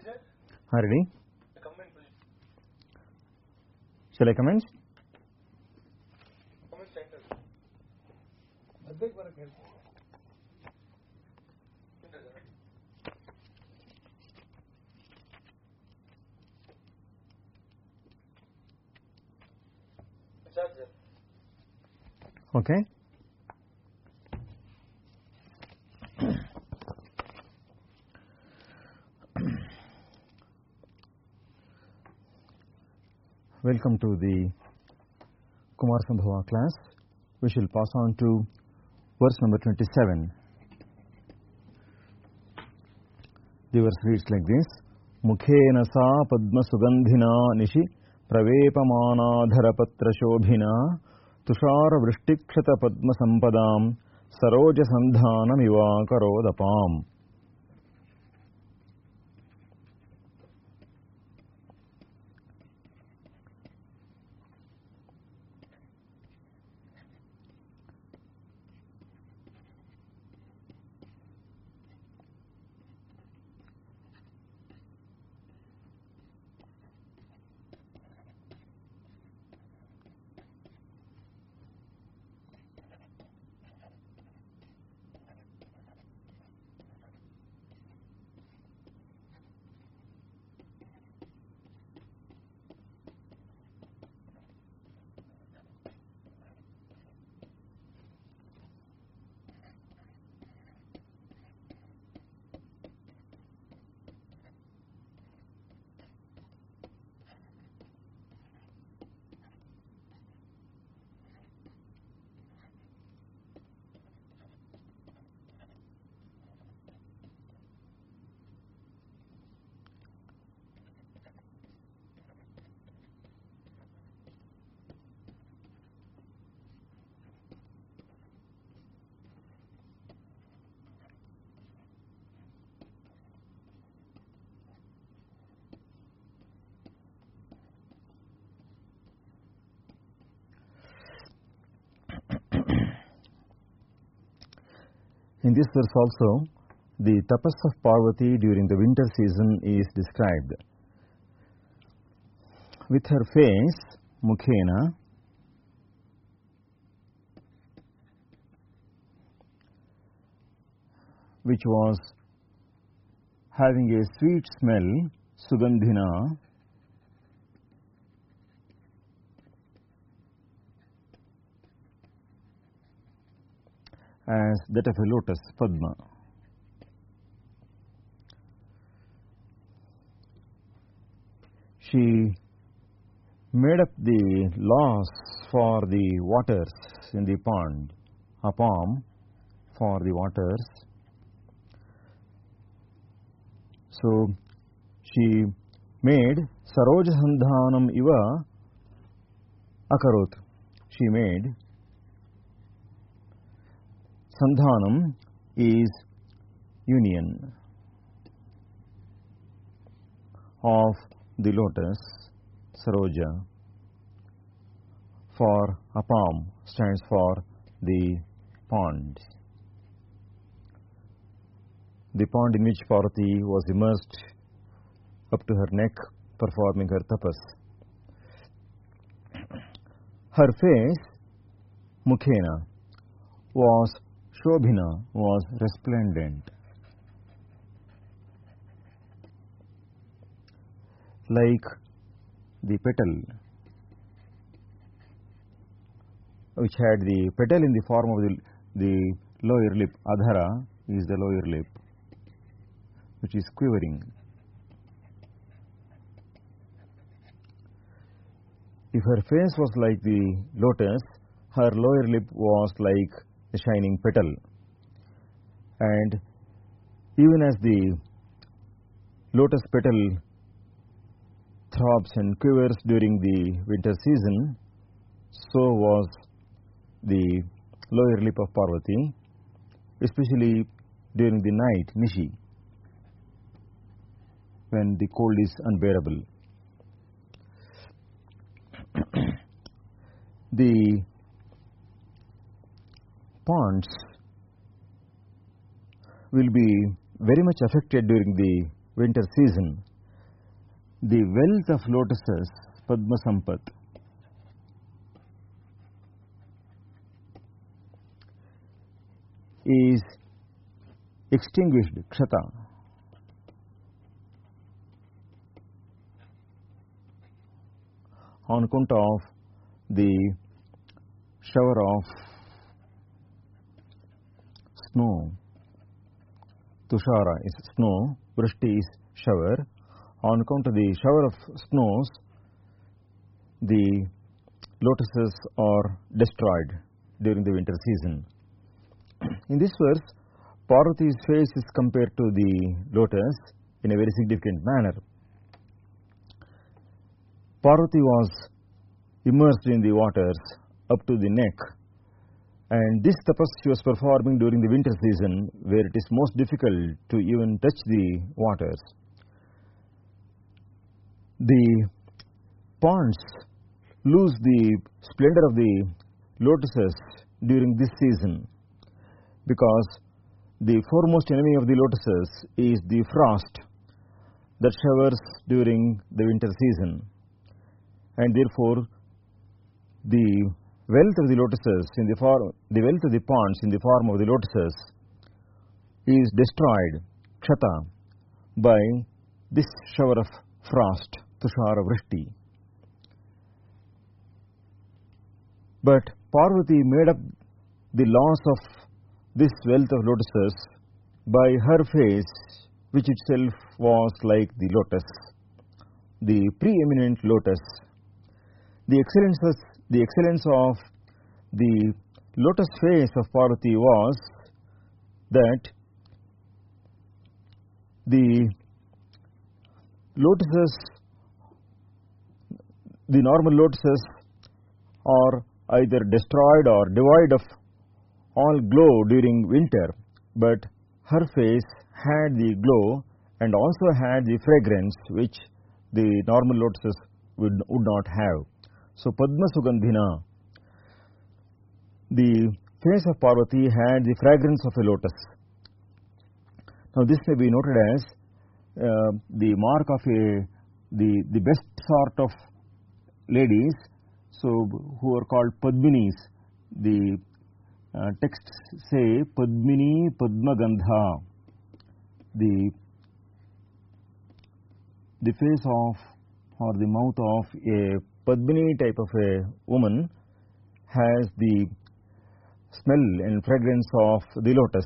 Ready? Shall I commence? Okay. Welcome to the Kumarsambhava class. We shall pass on to verse number 27. The verse reads like this: Mukhena sa padma sugandhina nishi pravepamana dharapatra shobhina tushara vrishtikshata padma sampadam saroja sandhanam iva karodapam. In this verse also, the tapas of Parvati during the winter season is described. With her face, Mukhena, which was having a sweet smell, Sugandhina, as that of a lotus, Padma. She made up the laws for the waters in the pond, apam for the waters. So she made Saroja Sandhanam iva akarot. She made Sandhanam is union of the lotus, Saroja, for Apam stands for the pond. The pond in which Parvati was immersed up to her neck performing her tapas. Her face, Mukhena, was Shobhina, was resplendent, like the petal, which had the petal in the form of the lower lip. Adhara is the lower lip, which is quivering. If her face was like the lotus, her lower lip was like the shining petal. And even as the lotus petal throbs and quivers during the winter season, so was the lower lip of Parvati, especially during the night, Nishi, when the cold is unbearable. The ponds will be very much affected during the winter season the wealth of lotuses, Padma Sampat, is extinguished, Kshata, on account of the shower of snow. Tushara is snow, Vrishti is shower. On account of the shower of snows, the lotuses are destroyed during the winter season. In this verse, Parvati's face is compared to the lotus in a very significant manner. Parvati was immersed in the waters up to the neck, and this tapas she was performing during the winter season, where it is most difficult to even touch the waters. The ponds lose the splendor of the lotuses during this season, because the foremost enemy of the lotuses is the frost that showers during the winter season, and therefore the wealth of the lotuses in the wealth of the ponds in the form of the lotuses is destroyed, Kshata, by this shower of frost, Tushara Vrishti. But Parvati made up the loss of this wealth of lotuses by her face, which itself was like the lotus, the preeminent lotus. The excellence of the lotus face of Parvati was that the lotuses, the normal lotuses, are either destroyed or devoid of all glow during winter, but her face had the glow and also had the fragrance which the normal lotuses would not have. So Padma Sugandhina, the face of Parvati had the fragrance of a lotus. Now this may be noted as the mark of the best sort of ladies, so who are called Padminis. The texts say Padmini Padmagandha. The face of or the mouth of a Padmini type of a woman has the smell and fragrance of the lotus.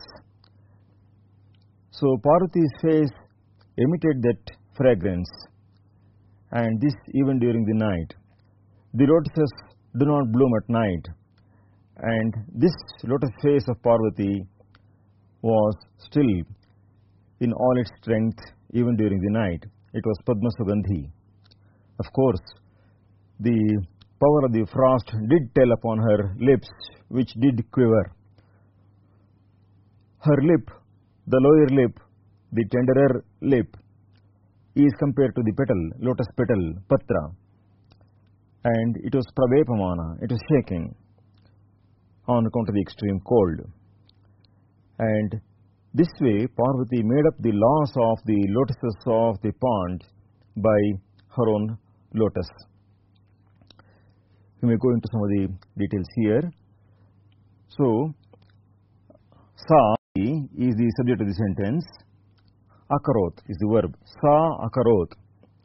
So Parvati's face emitted that fragrance, and this even during the night. The lotuses do not bloom at night, and this lotus face of Parvati was still in all its strength even during the night. It was Padma Sugandhi. Of course, the power of the frost did tell upon her lips, which did quiver. Her lip, the lower lip, the tenderer lip, is compared to the petal, lotus petal, patra, and it was pravepamana, it was shaking on account of the extreme cold. And this way Parvati made up the loss of the lotuses of the pond by her own lotus. We may go into some of the details here. So, sa is the subject of the sentence, akarot is the verb, sa akarot.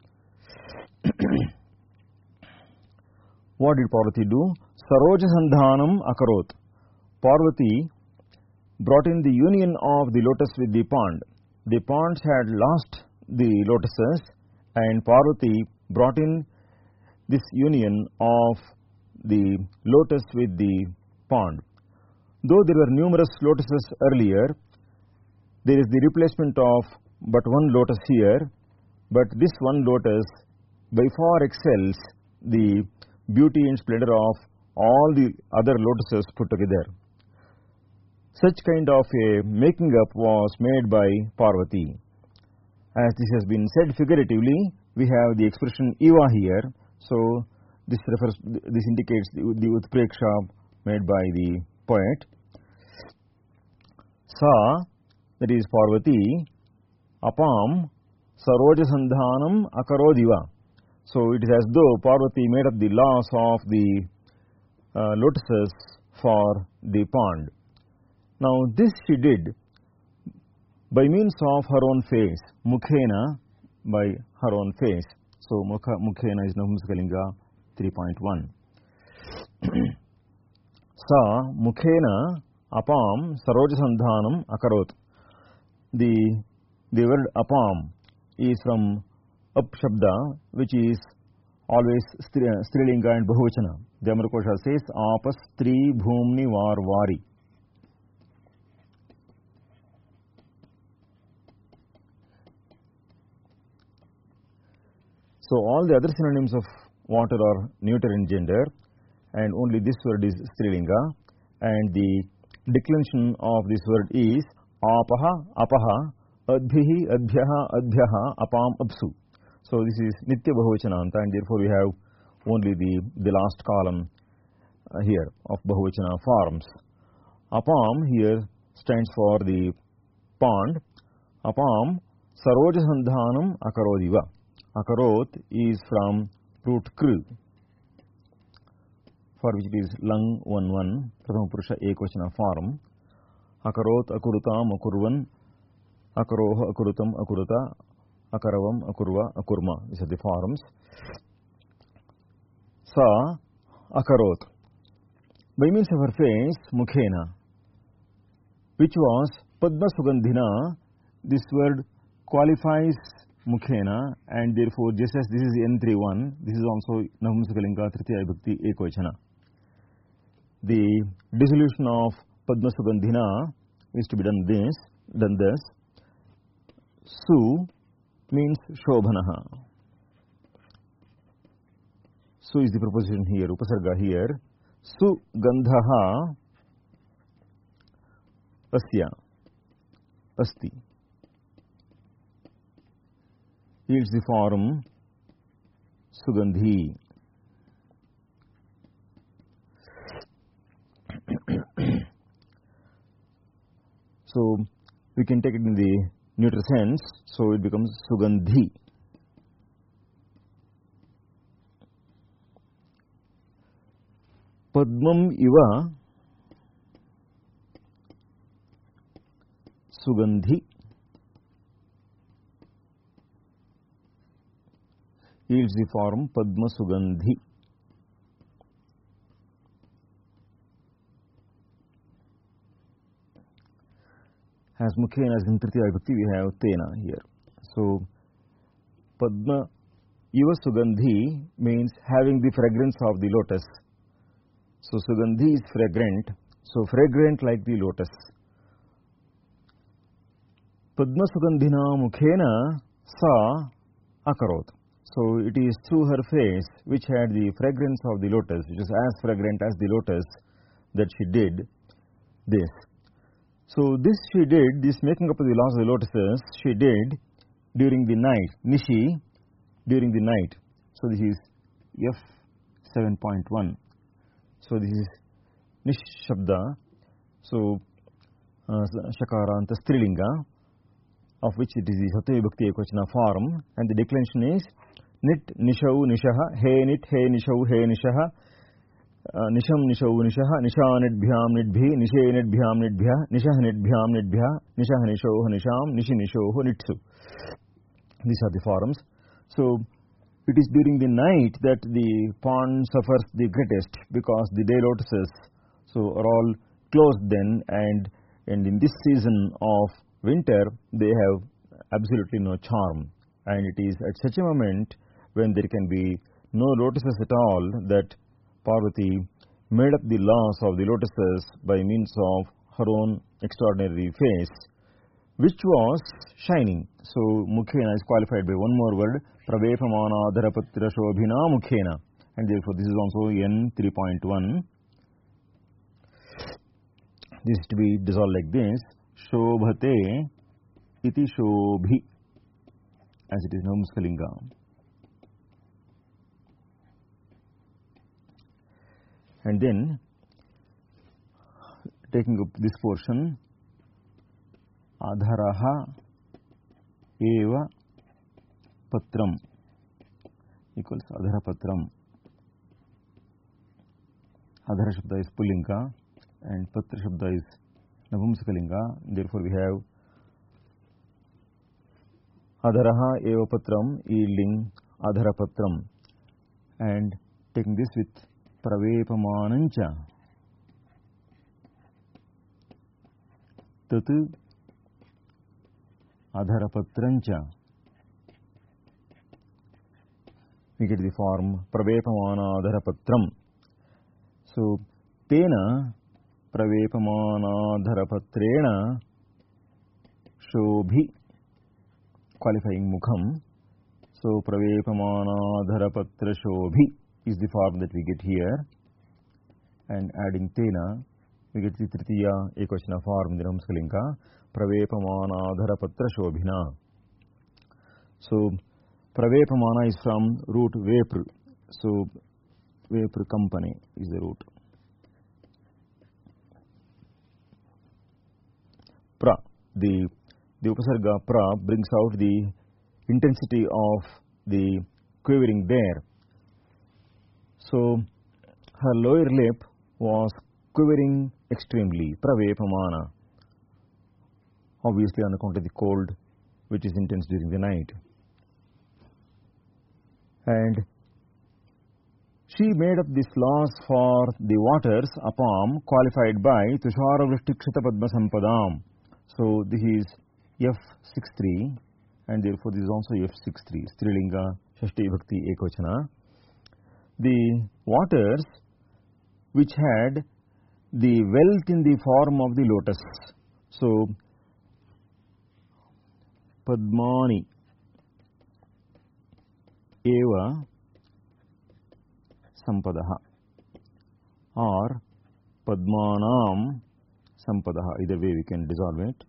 What did Parvati do? Saroja Sandhanam akarot. Parvati brought in the union of the lotus with the pond. The ponds had lost the lotuses, and Parvati brought in this union of the lotus with the pond. Though there were numerous lotuses earlier, there is the replacement of but one lotus here, but this one lotus by far excels the beauty and splendor of all the other lotuses put together. Such kind of a making up was made by Parvati. As this has been said figuratively, we have the expression Iva here, so this indicates the Utpreksha made by the poet. Sa, that is Parvati, apam, sarojasandhanam akarodhiva. So it is as though Parvati made up the laws of the lotuses for the pond. Now this she did by means of her own face, mukhena, by her own face. So mukhena is Nahumsakalinga 3.1. Sa mukhena apam sarojasandhanam akarot. The word apam is from up shabda, which is always strilinga and bahuvachana. The Amarkosha says apas stri bhumni varvari. So all the other synonyms of water are neuter in gender, and only this word is strilinga, and the declension of this word is apaha, apaha, adbhihi, adbhyaha, adbhyaha, apam, apsu. So this is nitya bahuvachananta, and therefore we have only the last column here of bahuvachana forms. Apam here stands for the pond. Apam sarojasandhanam akarodhiva. Akarot is from root kru, for which it is lung 1-1, prathama purusha ekvachana form. Akarot, akurutam, akurvan, akaroha, akurutam, akuruta, akaravam, akurva, akurma. These are the forms. Sa akarot. By means of her face, mukhena, which was Padma Sugandhina. This word qualifies mukhena, and therefore just as this is N31, this is also Nahumsakalinga Tritiya Vibhakti Ekvachana. The dissolution of Padma Sugandhina is to be done thus. Su means Shobhanaha. Su is the preposition here, upasarga here. Su gandhaha asya asti yields the form sugandhi. So we can take it in the neuter sense, so it becomes sugandhi. Padmam iva sugandhi yields the form Padma Sugandhi. As mukhena as in Tritiya Vibhakti, we have tena here. So Padma iva Sugandhi means having the fragrance of the lotus. So Sugandhi is fragrant, so fragrant like the lotus. Padma Sugandhina mukhena sa akarot. So it is through her face, which had the fragrance of the lotus, which is as fragrant as the lotus, that she did this. So this she did, this making up of the laws of the lotuses, she did during the night, nishi, during the night. So this is F7.1. So this is nish shabda, so shakaranta strilinga, of which it is the Sattva Vibhakti Ekvachana form, and the declension is nit nishau nishaha, he nit he nishau he nishaha, nisham nishau nishaha, nisha nidbhyam nidbhi, nishe nidbhyam nidbhya, nishah nidbhyam nidbhya, nishah nishau nisham, nishi nishau nitsu. These are the forms. So it is during the night that the pond suffers the greatest, because the day lotuses are all closed then, and in this season of winter they have absolutely no charm, and it is at such a moment when there can be no lotuses at all that Parvati made up the laws of the lotuses by means of her own extraordinary face, which was shining. So mukhena is qualified by one more word, pravepamana dharapatra shobhina mukhena, and therefore this is also N 3.1. This is to be dissolved like this: shobhate iti shobhi, as it is Namaskalinga. And then taking up this portion, adharaha eva patram equals adhara patram. Adhara Shabda is Pullinga and Patra Shabda is Navumsakalinga. Therefore, we have Adharaha eva patram yielding Adhara patram, and taking this with Pravepamanancha Tat Adhara patrancha. We get the form Pravepamana Adhara patram. So, Tena Pravepamana Adhara patrena Shobhi, qualifying Mukham. So, Pravepamana Adhara patra Shobhi is the form that we get here, and adding Tena we get the Tritiya Ekvachana form in the Namaskalinga, Pravepamana Adhara patra Shobhina. So, Pravepamana is from root Vepr. So, Vepr company is the root. Pra, the Upasarga pra brings out the intensity of the quivering there. So, her lower lip was quivering extremely, Pravepamana, obviously on account of the cold which is intense during the night. And she made up these laws for the waters upon, qualified by Tushara Vrishtikshita Padma Sampadam. So, this is F63, and therefore this is also F63, Strilinga Shashti Bhakti Ekvachana. The waters which had the wealth in the form of the lotus. So, Padmani eva Sampadaha or Padmanam Sampadaha, either way we can dissolve it.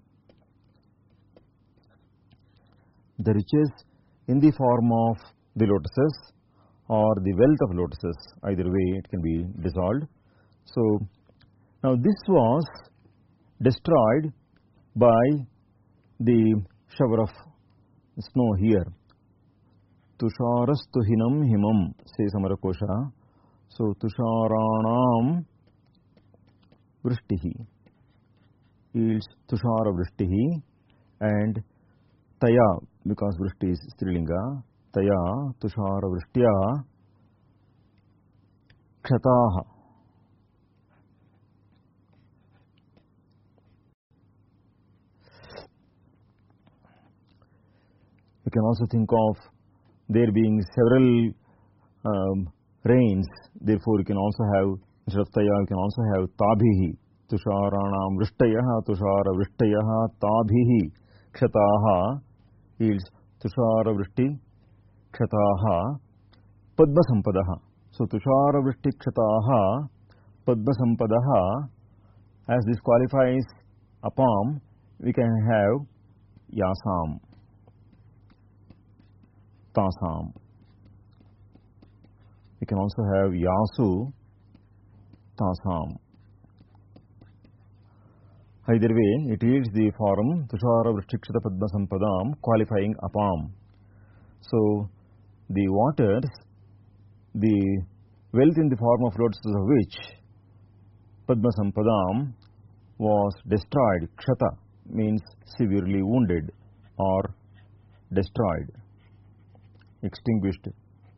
The riches in the form of the lotuses or the wealth of lotuses, either way it can be dissolved. So, now this was destroyed by the shower of snow here. Tusharastuhinam himam, says Amarakosha. So, Tusharanam Vrishtihi yields Tushara Vrishtihi, and Taya, because Vrishti is Strilinga, Taya Tushara Vrishtya Kshataha. You can also think of there being several rains, therefore you can also have, instead of Taya, you can also have Tabhihi, Tusharanam Vrishtayaha, Tushara Vrishtayaha, Tabhihi, Kshataha yields Tushara Vrishti, Kshataha, Padma Sampadaha. So, Tushara Vrishti Kshataha, Padma Sampadaha, as this qualifies upon, we can have Yasam, Tasam. We can also have Yasu, Tasam. Either way, it yields the form Tushara Vrishtikshita Padma Sampadam, qualifying upon. So, the waters, the wealth in the form of lotuses of which Padma Sampadam was destroyed, Kshata means severely wounded or destroyed, extinguished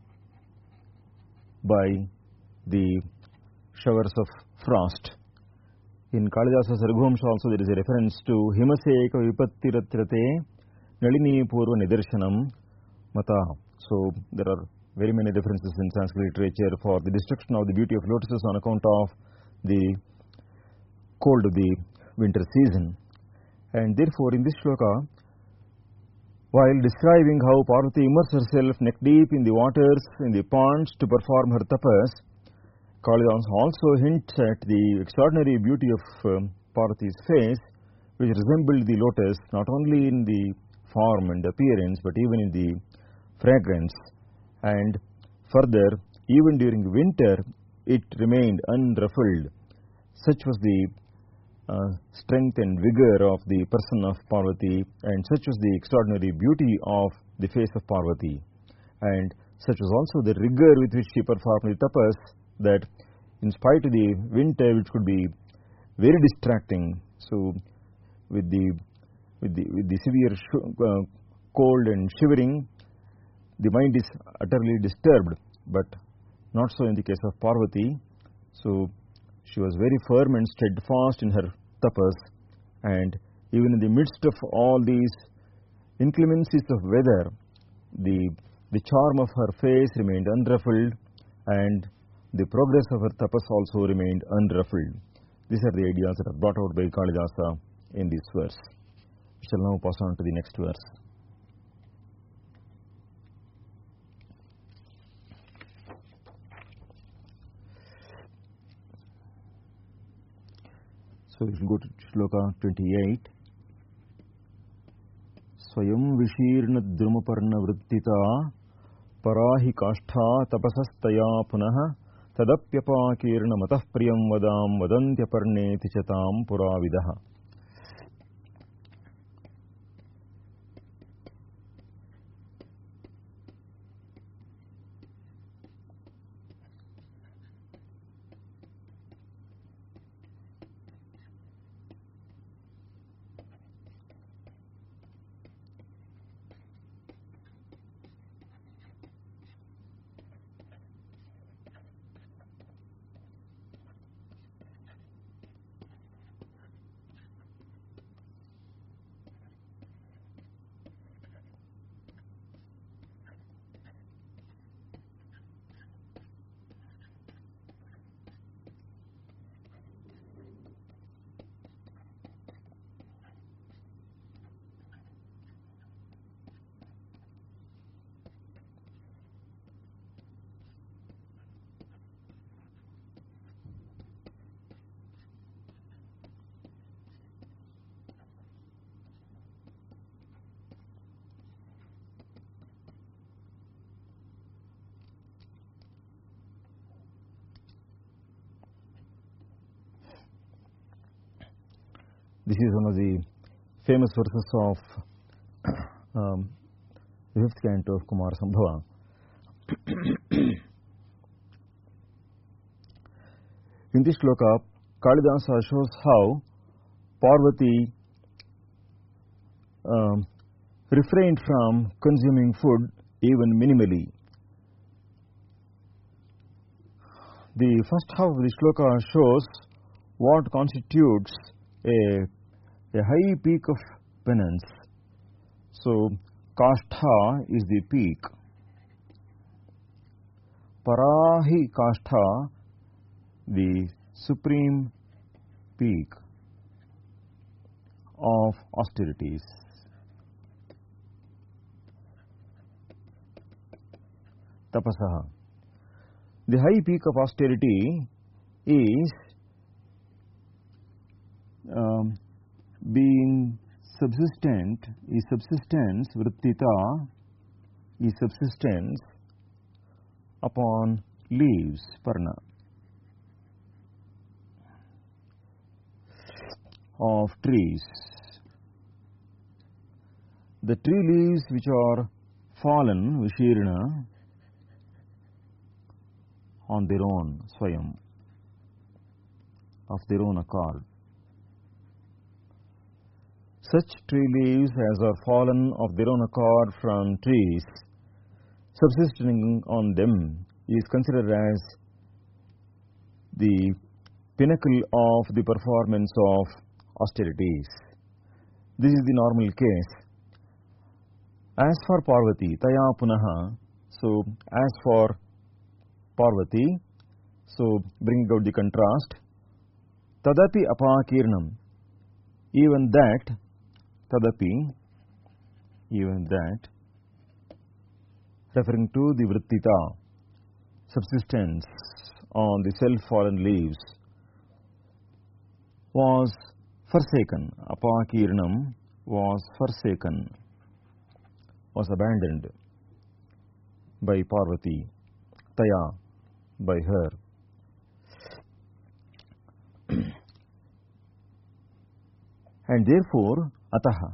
by the showers of frost. In Kalidasa's Raghuvamsha also there is a reference to Himaseka Vipattiratrate Nalini Purva Nidarshanam Mata. So, there are very many references in Sanskrit literature for the destruction of the beauty of lotuses on account of the cold of the winter season. And therefore, in this shloka, while describing how Parvati immersed herself neck deep in the waters, in the ponds to perform her tapas, Kalidas also hints at the extraordinary beauty of Parvati's face, which resembled the lotus not only in the form and appearance, but even in the fragrance. And further, even during winter, it remained unruffled. Such was the strength and vigor of the person of Parvati, and such was the extraordinary beauty of the face of Parvati, and such was also the rigor with which she performed the tapas, that in spite of the winter, which could be very distracting, so with the severe cold and shivering, the mind is utterly disturbed, but not so in the case of Parvati. So she was very firm and steadfast in her tapas, and even in the midst of all these inclemencies of weather, the charm of her face remained unruffled, and the progress of her tapas also remained unruffled. These are the ideas that are brought out by Kalidasa in this verse. We shall now pass on to the next verse. So we will go to Shloka 28. Swayam vishirna drumaparna vrittita parahi kashtha tapasastaya punaha tadapyapakirna matah priyam vadam vadantyaparne tichatam puravidaha. This is one of the famous verses of the 5th canto of Kumara Sambhava. In this shloka, Kalidasa shows how Parvati refrained from consuming food even minimally. The first half of the shloka shows what constitutes a high peak of penance. So, kashtha is the peak. Parahi kashtha, the supreme peak of austerities. Tapasaha. The high peak of austerity is being subsistent, is subsistence, vrittita, is subsistence upon leaves, parna, of trees. The tree leaves which are fallen, vishirna, on their own, swayam, of their own accord. Such tree leaves as are fallen of their own accord from trees, subsisting on them, is considered as the pinnacle of the performance of austerities. This is the normal case. As for Parvati, taya punaha, so as for Parvati, so bringing out the contrast, tadapi apakirnam, even that, tadapi, even that, referring to the vrittita, subsistence on the self-fallen leaves, was forsaken. Apakirnam was forsaken, was abandoned by Parvati, taya, by her. and therefore ataha.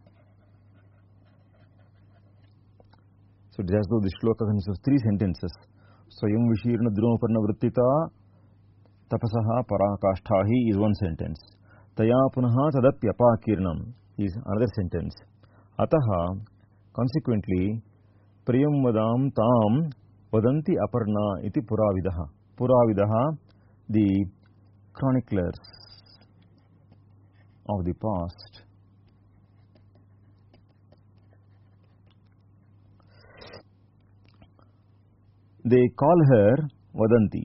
So it is as though this shloka consists of 3 sentences. Swayam vishirna drumaparna vrittita tapasaha parakashtahi is one sentence. Taya punaha tadapyapakirnam is another sentence. Ataha, consequently, priyam vadam tam vadanti aparna iti puravidaha. Puravidaha, the chroniclers of the past. They call her vadanti.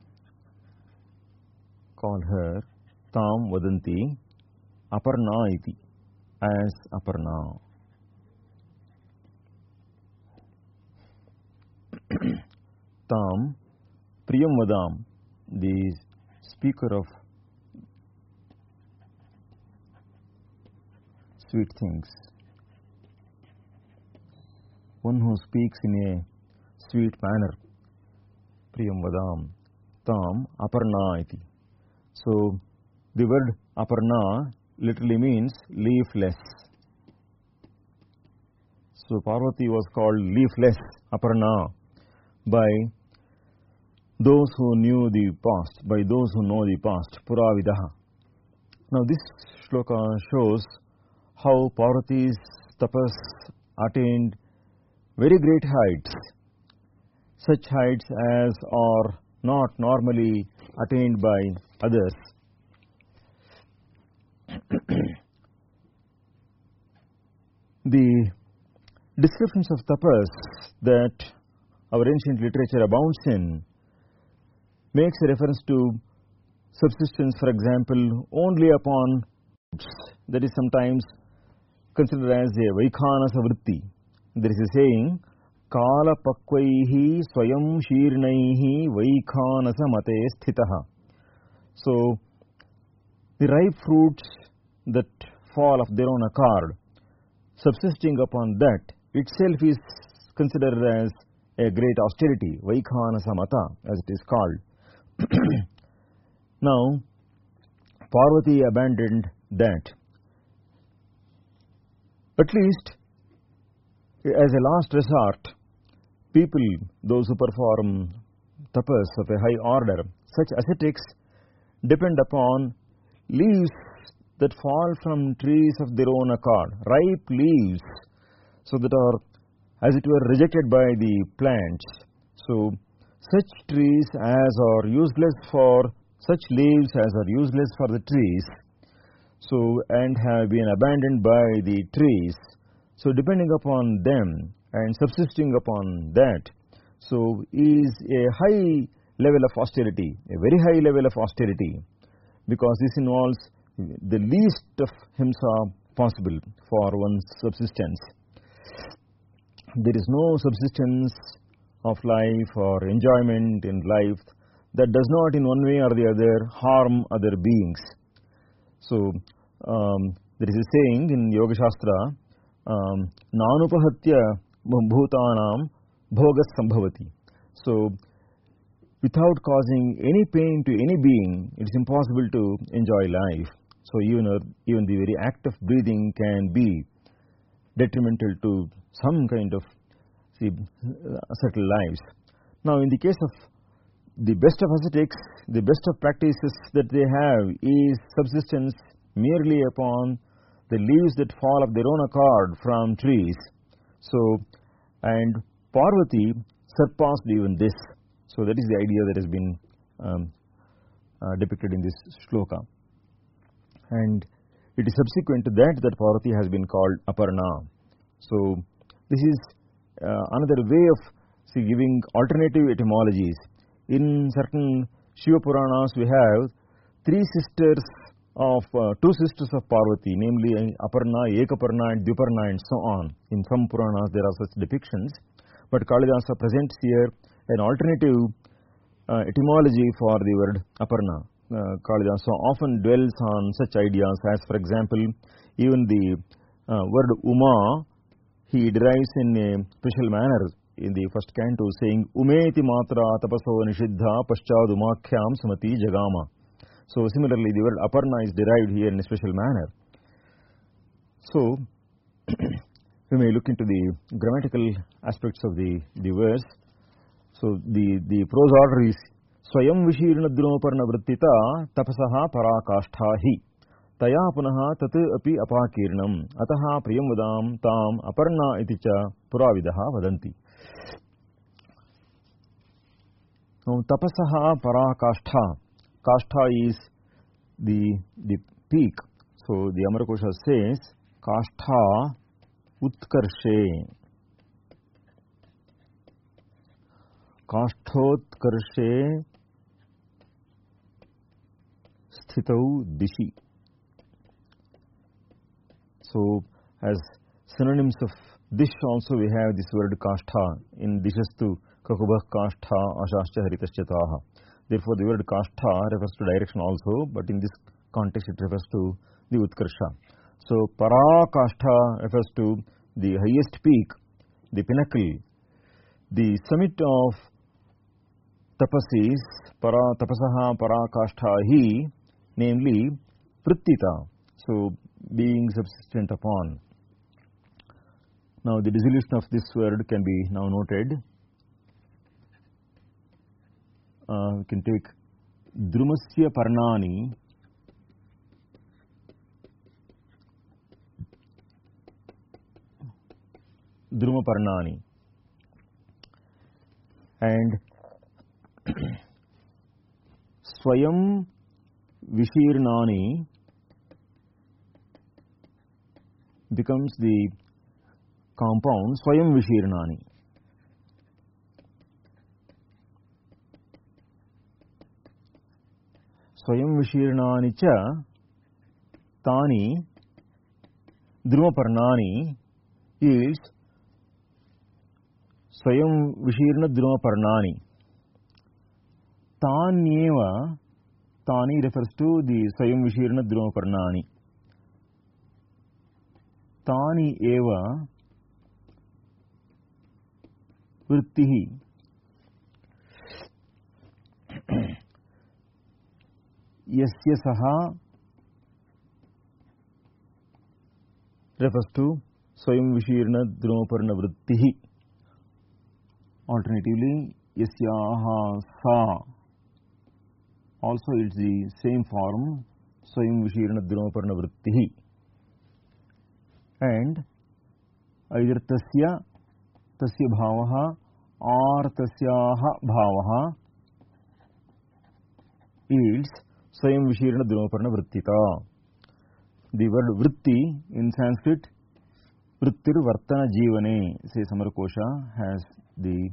Call her tam vadanti aparna iti, as Aparna. Tam priyam vadam, the speaker of sweet things, one who speaks in a sweet manner. Priyam vadam tam aparna iti. So the word aparna literally means leafless. So Parvati was called leafless Aparna by those who knew the past, by those who know the past, Puravidaha. Now this shloka shows how Parvati's tapas attained very great heights, such heights as are not normally attained by others. The descriptions of tapas that our ancient literature abounds in makes a reference to subsistence, for example, only upon foods. That is sometimes considered as a vaikhanasa vritti. There is a saying, Kala pakvaihi swayam shirnaihi vaikhanasa mate sthitaha. So, the ripe fruits that fall of their own accord, subsisting upon that itself is considered as a great austerity, vaikhanasa mata, as it is called. Now, Parvati abandoned that. At least, as a last resort, people, those who perform tapas of a high order, such ascetics depend upon leaves that fall from trees of their own accord, ripe leaves, so that are, as it were, rejected by the plants. So, such trees as are useless for, such leaves as are useless for the trees, so, and have been abandoned by the trees. So, depending upon them and subsisting upon that, so is a high level of austerity, a very high level of austerity, because this involves the least of himsa possible for one's subsistence. There is no subsistence of life or enjoyment in life that does not in one way or the other harm other beings. So, there is a saying in Yoga Shastra, Nanupahatya bhutanam bhogas sambhavati. So, without causing any pain to any being, it is impossible to enjoy life. So, even the very act of breathing can be detrimental to some kind of settled lives. Now, in the case of the best of ascetics, the best of practices that they have is subsistence merely upon the leaves that fall of their own accord from trees. So, and Parvati surpassed even this. So, that is the idea that has been depicted in this shloka. And it is subsequent to that that Parvati has been called Aparna. So, this is another way of giving alternative etymologies. In certain Shiva Puranas, we have two sisters of Parvati, namely Aparna, Ekaparna, and Dviparna, and so on. In some Puranas, there are such depictions, but Kalidasa presents here an alternative etymology for the word Aparna. Kalidasa often dwells on such ideas as, for example, even the word Uma, he derives in a special manner in the first canto, saying, Umeti matra tapaso nishiddha paschad umakhyam samati jagama. So, similarly, the word Aparna is derived here in a special manner. So, we may look into the grammatical aspects of the verse. So, the prose order is Swayam Vishirna Drumaparna Vrittita Tapasaha Parakashtha Hi Taya Punaha Tat Api Apakirnam Ataha Priyam Vadam Tam Aparna Iticha Puravidaha Vadanti. Now, Tapasaha Parakashtha. Kashtha is the peak. So, the Amarakosha says Kashtha Utkarshe. Kashtotkarshe Sthitau Dishi. So, as synonyms of dish also we have this word Kashtha in Dishastu Kakubah Kashtha Ashascha Haritashyataha. Therefore, the word Kashtha refers to direction also, but in this context it refers to the Utkarsha. So, Parakashtha refers to the highest peak, the pinnacle, the summit of tapasis, tapasaha parakashtha hi, namely Vrittita, so being subsistent upon. Now, the dissolution of this word can be now noted. We can take Drumasya Parnani Druma Parnani and Swayam Vishirnani becomes the compound Swayam Vishirnani. Swayam Vishirnani cha Tani Drumaparnani yields Swayam Vishirna Drumaparnani. Tanyeva, Tani refers to the Swayam Vishirna Drumaparnani. Tani eva Vrittihi. Yasya saha refers to Swayam Vishirna Drumaparna Vrittihi. Alternatively, Yasyaha sa. Also, it's the same form, Swayam Vishirna Drumaparna Vrittihi. And either Tasya Bhavaha or Tasyaha Bhavaha yields Swayam Vishirna Drumaparna Vrittita. The word Vritti in Sanskrit, Vrittir Vartana Jivane, says Amarakosha, has the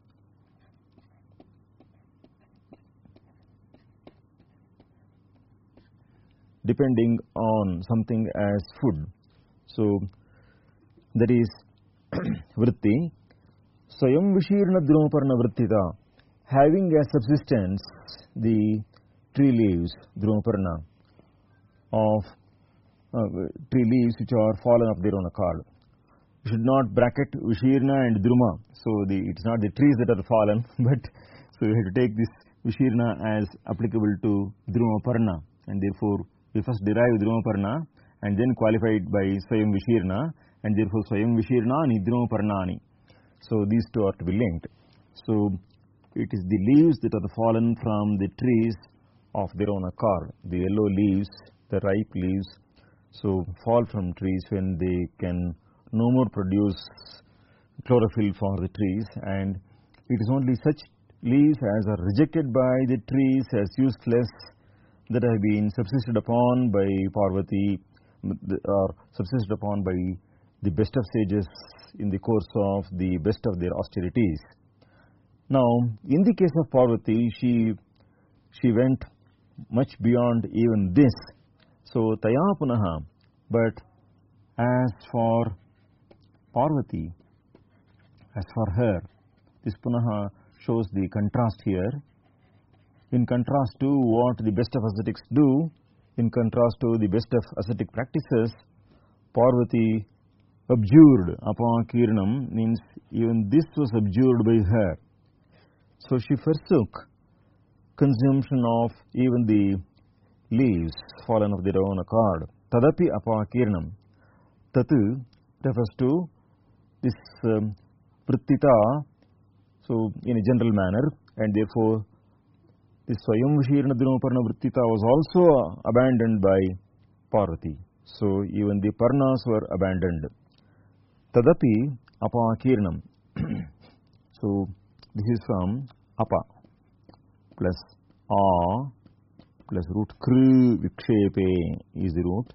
depending on something as food. So, that is Vritti. Swayam Vishirna Drumaparna Vrittita, having as subsistence the tree leaves, Drumaparna, of tree leaves which are fallen of their own accord. You should not bracket Vishirna and Druma. So, it's not the trees that are fallen, but so you have to take this Vishirna as applicable to Drumaparna, and therefore we first derive Drumaparna and then qualify it by Swayam Vishirna, and therefore Swayam Vishirnani Drumaparnani. So, these two are to be linked. So, it is the leaves that are fallen from the trees of their own accord, the yellow leaves, the ripe leaves, so fall from trees when they can no more produce chlorophyll for the trees, and it is only such leaves as are rejected by the trees as useless that have been subsisted upon by Parvati or subsisted upon by the best of sages in the course of the best of their austerities. Now, in the case of Parvati, she went much beyond even this. So, Taya Punaha, but as for Parvati, as for her, this Punaha shows the contrast here. In contrast to what the best of ascetics do, in contrast to the best of ascetic practices, Parvati abjured Apakirnam, means even this was abjured by her. So, she forsook consumption of even the leaves fallen of their own accord. Tadapi Apakirnam. tat refers to this vrittita, so in a general manner, and therefore this Swayam Vishirna Dhrumaparna vrittita was also abandoned by Parvati. So even the Parnas were abandoned. Tadapi apakirnam. So this is from apa plus a plus root kru vikshepe is the root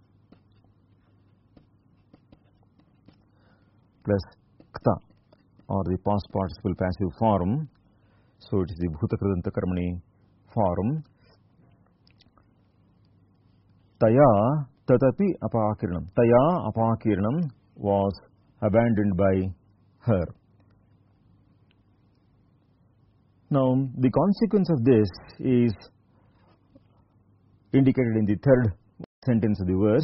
plus kta or the past participle passive form. So it is the bhutakridanta karmani form. Taya tatapi apakirnam. Taya apakirnam was abandoned by her. Now the consequence of this is indicated in the third sentence of the verse.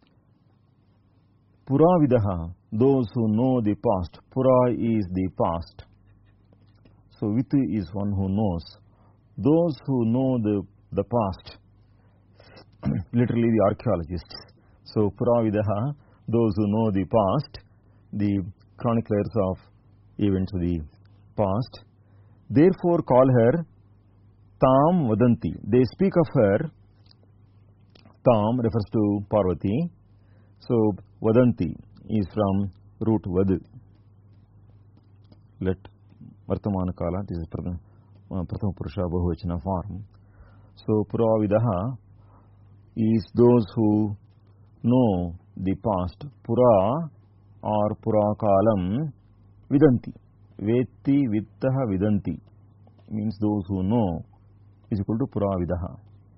Puravidaha, those who know the past. Pura is the past. So Vitu is one who knows. Those who know the past, literally the archaeologists. So Puravidaha, those who know the past, the chroniclers of events of the past, therefore call her Tam Vadanti. They speak of her. Tam refers to Parvati. So Vadanti is from root Vad. Let Vartamana Kala, this is Prathama Purusha Bahuvachana form. So Puravidaha is those who know the past. Pura or Purakalam Vidanti. Vetti Vittaha Vidanti means those who know is equal to Puravidaha.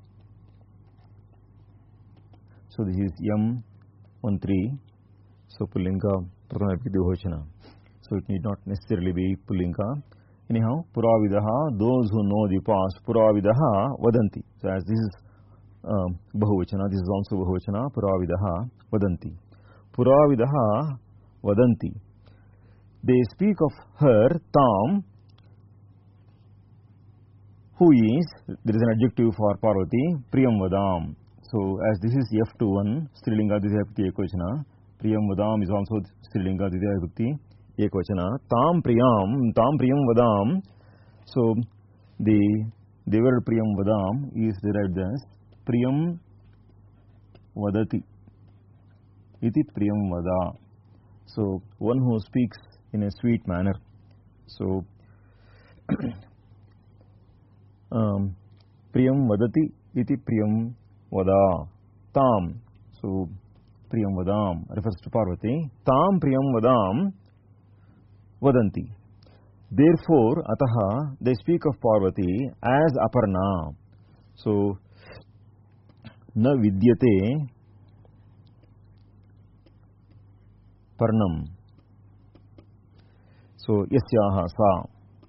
So this is Yam 1-3. So Pullinga Prathama Bahuvachana. So it need not necessarily be Pullinga. Anyhow, Puravidaha, those who know the past. Puravidaha Vadanti. So as this is Bahuvachana, this is also Bahuvachana. Puravidaha Vadanti. Puravidaha Vadanti. They speak of her, Tam, who is, there is an adjective for Parvati, Priyam Vadam. So as this is F21, Strilinga Dvitiya Vibhakti Ekvachana, Priyam Vadam is also Strilinga Dvitiya Vibhakti Ekvachana. Tam Priyam Vadam. So the word Priyam Vadam is derived as Priyam Vadati. Iti Priyam Vada. So one who speaks in a sweet manner. So Priyam Vadati iti Priyam Vada. Tam. So Priyam Vadam refers to Parvati. Tam Priyam Vadam Vadanti. Therefore, Ataha, they speak of Parvati as Aparna. So Na Vidyate Parnam. So Yasyaha Sa.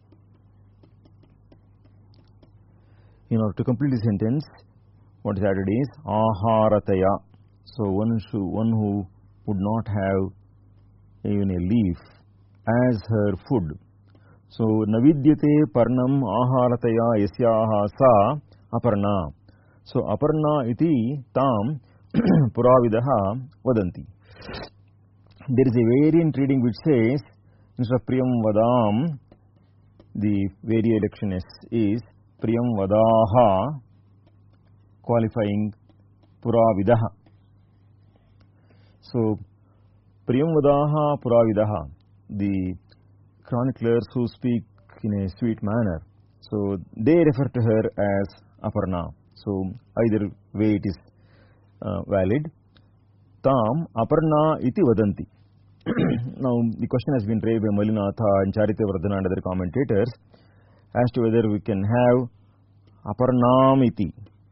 In order to complete the sentence, what is added is Aharataya. So one who would not have even a leaf as her food. So Navidyate Parnam Aharataya Yasyaha Sa Aparna. So Aparna iti Tam Puravidaha Vadanti. There is a variant reading which says, instead of Priyam Vadam, the variation is Priyam Vadaha, qualifying Puravidaha. So Priyam Vadaha Puravidaha, the chroniclers who speak in a sweet manner, so they refer to her as Aparna. So either way it is valid. Tam Aparna iti Vadanti. Now the question has been raised by Malinatha and Charitya Vardhana and other commentators as to whether we can have Aparnam iti.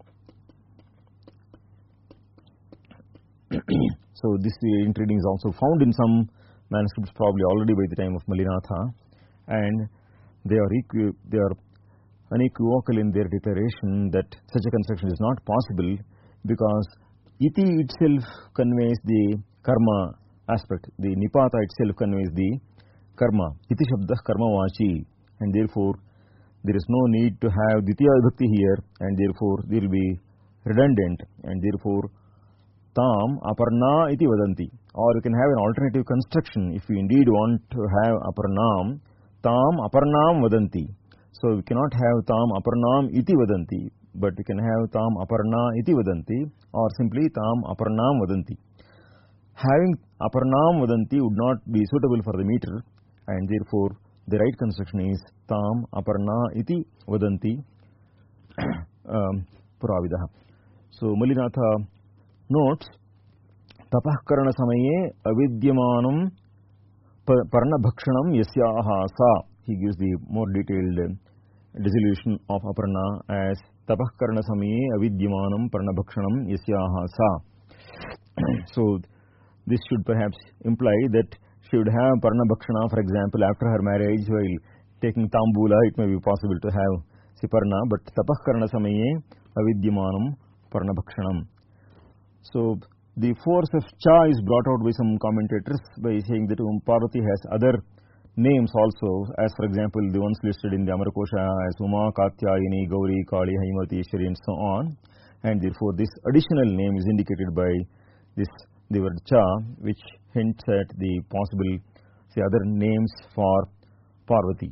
So this reading is also found in some manuscripts, probably already by the time of Malinatha, and they are unequivocal in their declaration that such a construction is not possible because iti itself conveys the karma aspect. The nipata itself conveys the karma. Iti shabdah karma vachi, and therefore there is no need to have Ditya Vibhakti here, and therefore there will be redundant, and therefore tam aparna iti vadanti. Or you can have an alternative construction if you indeed want to have aparnam, tam aparnam vadanti. So we cannot have tam aparnam iti vadanti, but we can have tam aparna iti vadanti or simply tam aparnam vadanti. Having aparnam vadanti would not be suitable for the meter, and therefore the right construction is tam aparna iti vadanti puravidah. So Malinatha notes tapah karana samaye avidyamanam parna bhakshanam yasyaha sa. He gives the more detailed dissolution of aparna as tapah karana samaye avidyamanam parna bhakshanam yasyaha sa. So this should perhaps imply that she would have parna bhakshana, for example, after her marriage while taking tambula. It may be possible to have siparna, but tapah karana samaye avidyamanam parna bhakshanam. So the force of cha is brought out by some commentators by saying that Parvati has other names also, as for example the ones listed in the Amarakosha as Uma, Katyayini, Gauri, Kali, Haimati, Ishwari and so on, and therefore this additional name is indicated by the word cha, which hints at the possible other names for Parvati.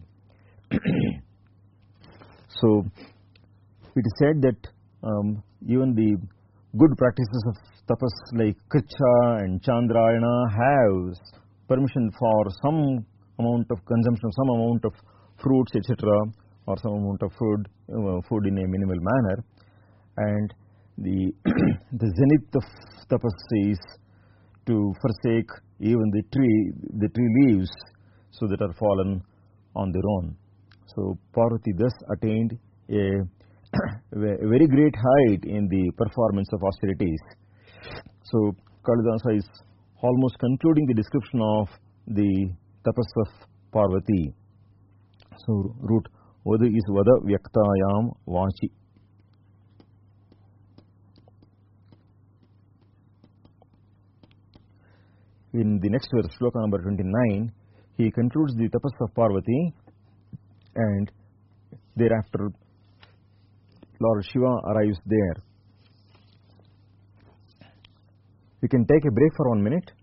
So it is said that even the good practices of tapas like Kricha and Chandrayana have permission for some amount of consumption, some amount of fruits, etc., or some amount of food in a minimal manner. And the zenith of tapas is to forsake even the tree leaves, so that are fallen on their own. So Parvati thus attained a very great height in the performance of austerities. So Kalidasa is almost concluding the description of the tapas of Parvati. So root Vada is Vada Vyaktayam Vachi. In the next verse, sloka number 29, he concludes the tapas of Parvati, and thereafter Lord Shiva arrives there. We can take a break for 1 minute.